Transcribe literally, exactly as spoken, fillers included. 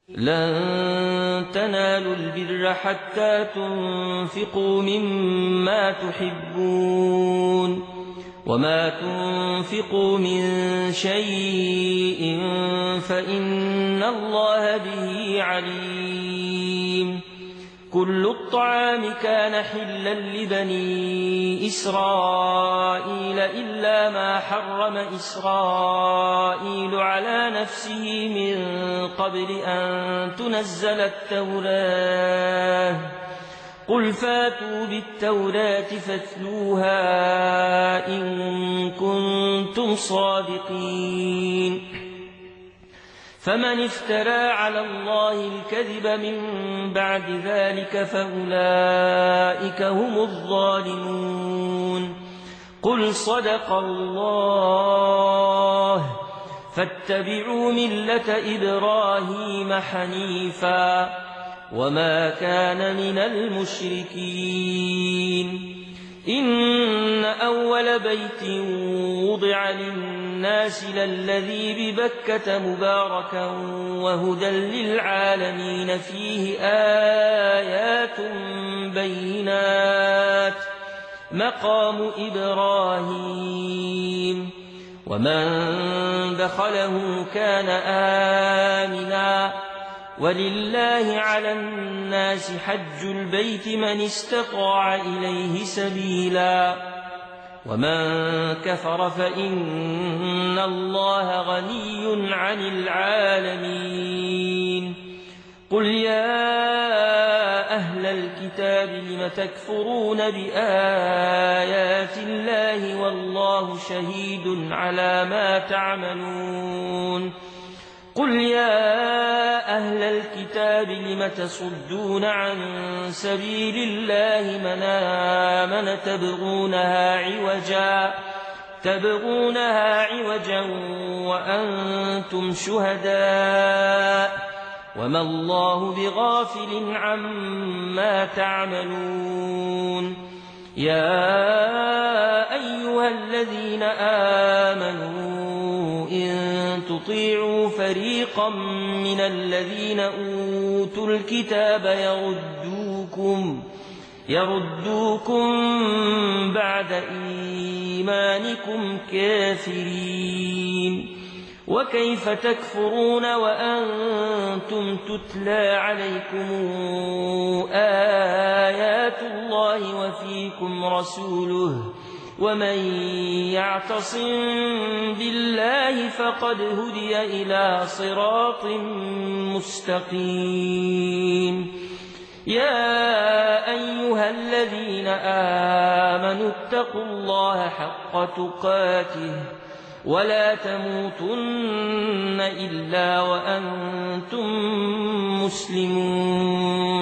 لن تنالوا البر حتى تنفقوا مما تحبون وما تنفقوا من شيء فإن الله به عليم. كل الطعام كان حلا لبني إسرائيل إلا ما حرم إسرائيل على نفسه من قبل أن تنزل التوراة. قل فاتوا بالتوراة فاتلوها إن كنتم صادقين. فمن افترى على الله الكذب من بعد ذلك فأولئك هم الظالمون. قل صدق الله فاتبعوا ملة إبراهيم حنيفا وما كان من المشركين. إن أول بيت وضع للناس للذي ببكة مباركا وهدى للعالمين فيه آيات بينات مقام إبراهيم ومن دخله كان آمنا ولله على الناس حج البيت من استطاع إليه سبيلا ومن كفر فإن الله غني عن العالمين. قل يا أهل الكتاب لم تكفرون بآيات الله والله شهيد على ما تعملون. قل يا أهل الكتاب لم تصدون عن سبيل الله من آمن تبغونها عوجا تبغونها عوجا وأنتم شهداء وما الله بغافل عما تعملون. يا أيها الذين آمنوا إن تطيعوا فريقا من الذين أوتوا الكتاب يردوكم يردوكم بعد إيمانكم كافرين. وكيف تكفرون وأنتم تتلى عليكم آيات الله وفيكم رسوله ومن يعتصم بالله فقد هدي إلى صراط مستقيم. يا أيها الذين آمنوا اتقوا الله حق تقاته ولا تموتن إلا وأنتم مسلمون.